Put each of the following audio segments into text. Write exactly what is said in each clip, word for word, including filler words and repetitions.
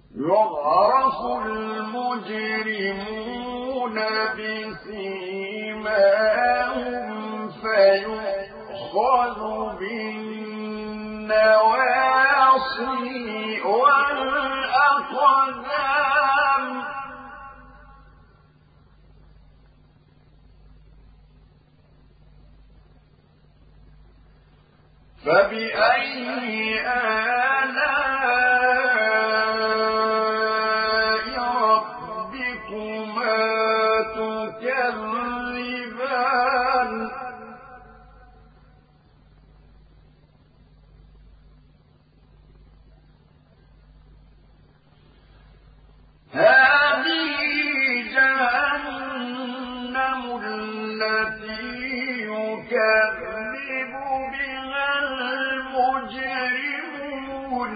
يعرف المجرمون بسيماهم فيؤخذ بالنواصي والأقدام فبأي آلاء ربكما تكذبان هذه جهنم التي يكذب بها المجرمون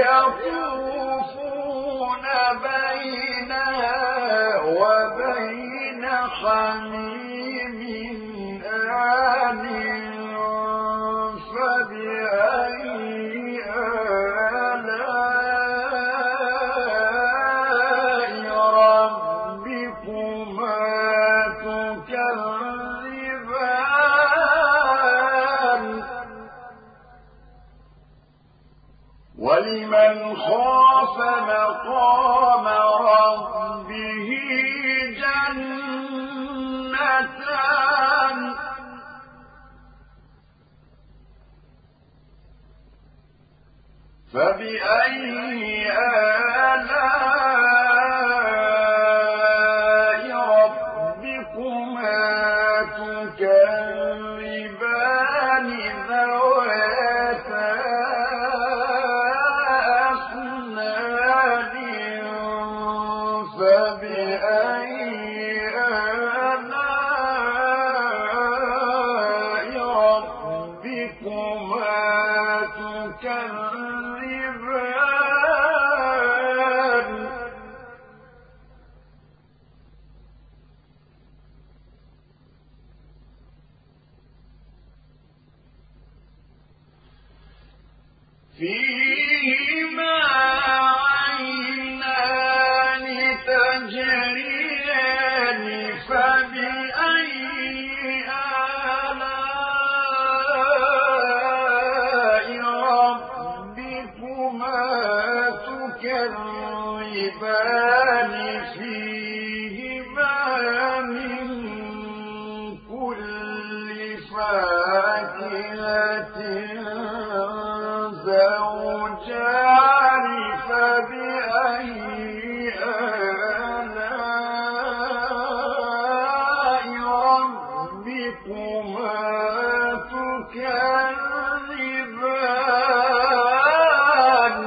يطوفون بينها وبين حميم آن فبأي آلاء ربكما تكذبان ولمن خاف مقام ربه جنتان فبأي آلاء ربكما تكذبان ذواتا أفنان فبأي آلاء ربكما تكذبان فيهما عينان تجريان فبأي آلاء ربكما تكذبان فيهما من كل فاكهة زوجان فبأي آلاء ربكما تكذبان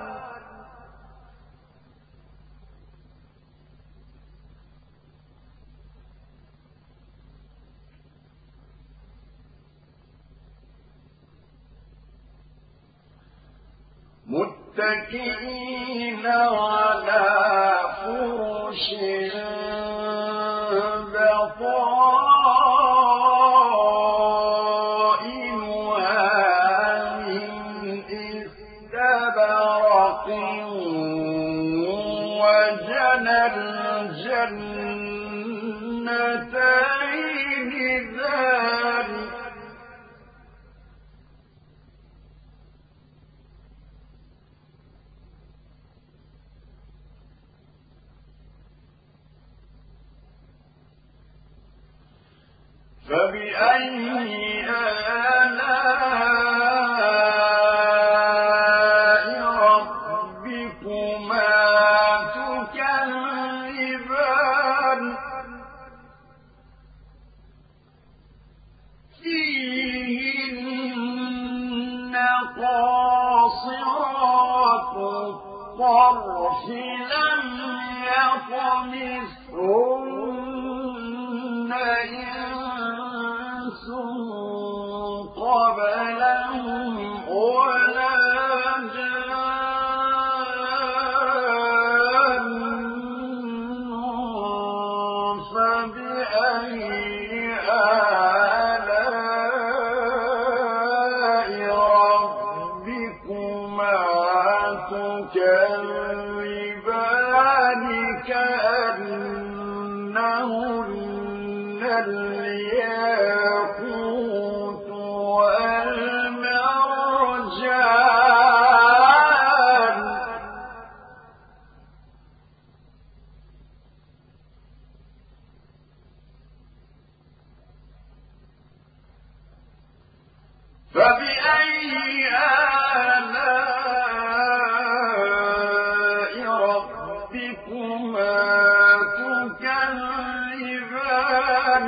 متكئين على فرش بطائنها من استبرق وجنى الجنتين ذان فبأي آلاء ربكما تكذبان فيهن قاصرات الطرف لم يطمثهن إنس قبلهم ولا جان فبأي آلاء ربكما تكذبان تكذبان كأنهن الياقوت والمرجان فبأي آلاء ربكما تكذبان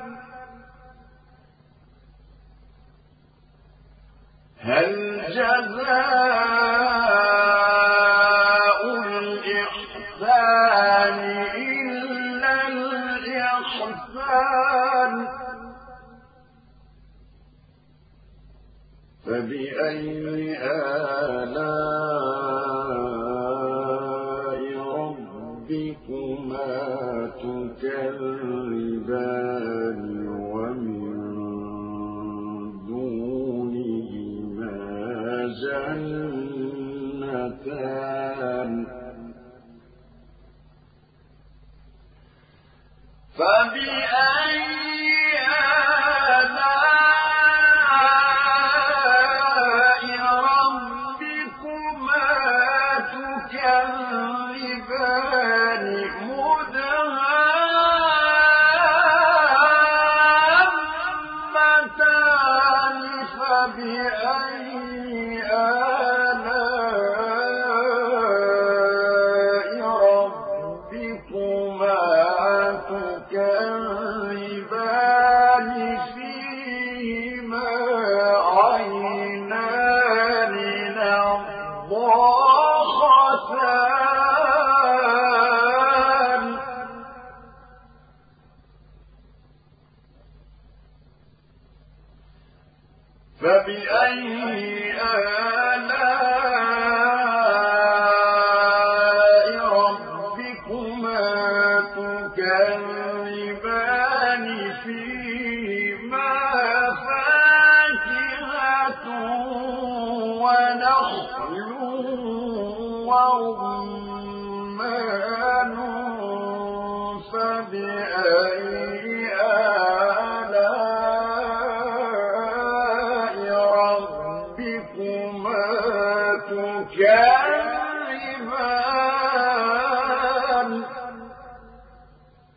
هل جزاء الإحسان إلا الإحسان فبأي آلاء ربكما تكذبان ومن دونهما جنتان فبأي آلاء ربكما تكذبان